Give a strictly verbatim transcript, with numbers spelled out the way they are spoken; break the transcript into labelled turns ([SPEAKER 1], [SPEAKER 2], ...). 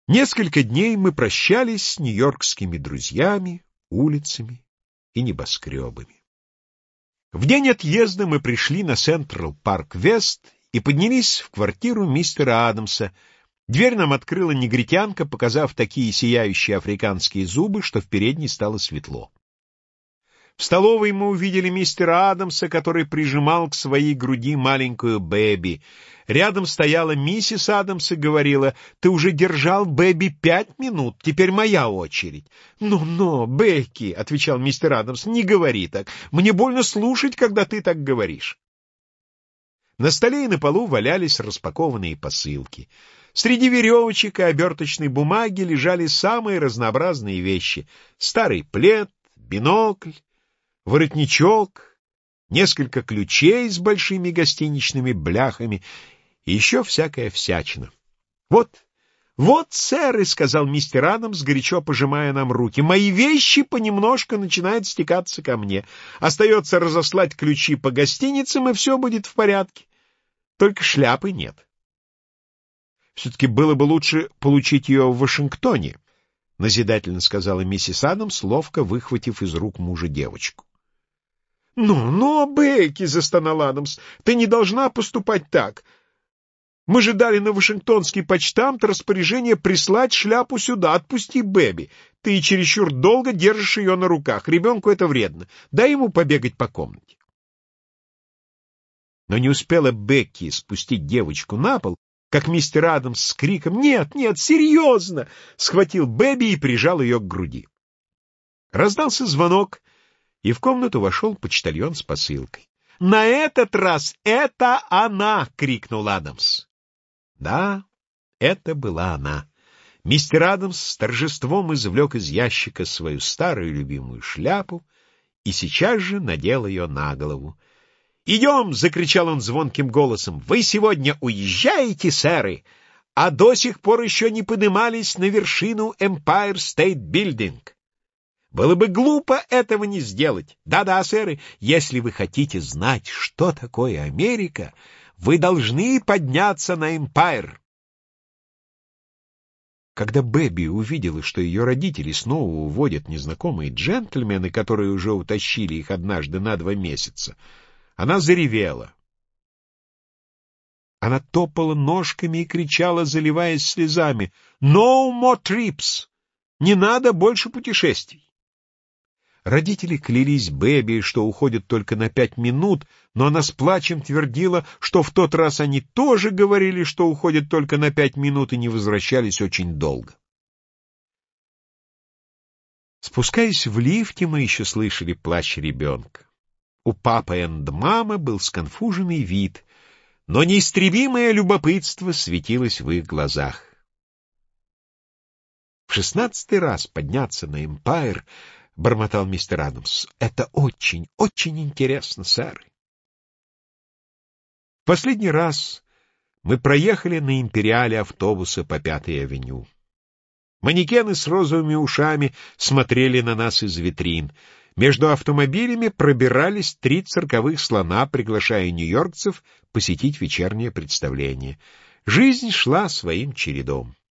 [SPEAKER 1] Несколько дней мы прощались с нью-йоркскими друзьями, улицами и небоскребами. В день отъезда мы пришли на Централ Парк Вест и поднялись в квартиру мистера Адамса. Дверь нам открыла негритянка, показав такие сияющие африканские зубы, что в передней стало светло. В столовой мы увидели мистера Адамса, который прижимал к своей груди маленькую Бэби. Рядом стояла миссис Адамс и говорила: «Ты уже держал Бэби пять минут, теперь моя очередь». «Но-но, Бекки», — отвечал мистер Адамс, — «не говори так. Мне больно слушать, когда ты так говоришь». На столе и на полу валялись распакованные посылки. Среди веревочек и оберточной бумаги лежали самые разнообразные вещи: старый плед, бинокль, воротничок, несколько ключей с большими гостиничными бляхами и еще всякая всячина. «Вот, вот, сэры», — сказал мистер Адамс, горячо пожимая нам руки, — «мои вещи понемножку начинают стекаться ко мне. Остается разослать ключи по гостиницам, и все будет в порядке. Только шляпы нет». «Все-таки было бы лучше получить ее в Вашингтоне», — назидательно сказала миссис Адамс, ловко выхватив из рук мужа девочку. «Ну, ну, Бекки», — застонал Адамс, — «ты не должна поступать так. Мы же дали на Вашингтонский почтамт распоряжение прислать шляпу сюда. Отпусти Бэби. Ты чересчур долго держишь ее на руках. Ребенку это вредно. Дай ему побегать по комнате». Но не успела Бекки спустить девочку на пол, как мистер Адамс с криком «Нет, нет, серьезно!» схватил Бэби и прижал ее к груди. Раздался звонок, и в комнату вошел почтальон с посылкой. «На этот раз это она!» — крикнул Адамс. Да, это была она. Мистер Адамс с торжеством извлек из ящика свою старую любимую шляпу и сейчас же надел ее на голову. «Идем!» — закричал он звонким голосом. «Вы сегодня уезжаете, сэры, а до сих пор еще не поднимались на вершину Empire State Building. Было бы глупо этого не сделать. Да-да, сэры, если вы хотите знать, что такое Америка, вы должны подняться на Эмпайр». Когда Бэби увидела, что ее родители снова уводят незнакомые джентльмены, которые уже утащили их однажды на два месяца, она заревела. Она топала ножками и кричала, заливаясь слезами: «No more trips! Не надо больше путешествий!» Родители клялись Бэби, что уходят только на пять минут, но она с плачем твердила, что в тот раз они тоже говорили, что уходят только на пять минут и не возвращались очень долго. Спускаясь в лифте, мы еще слышали плач ребенка. У папы и мамы был сконфуженный вид, но неистребимое любопытство светилось в их глазах. В шестнадцатый раз подняться на Эмпайр —— бормотал мистер Адамс. — Это очень, очень интересно, сэр. В последний раз мы проехали на империале автобуса по Пятой авеню. Манекены с розовыми ушами смотрели на нас из витрин. Между автомобилями пробирались три цирковых слона, приглашая нью-йоркцев посетить вечернее представление. Жизнь шла своим чередом.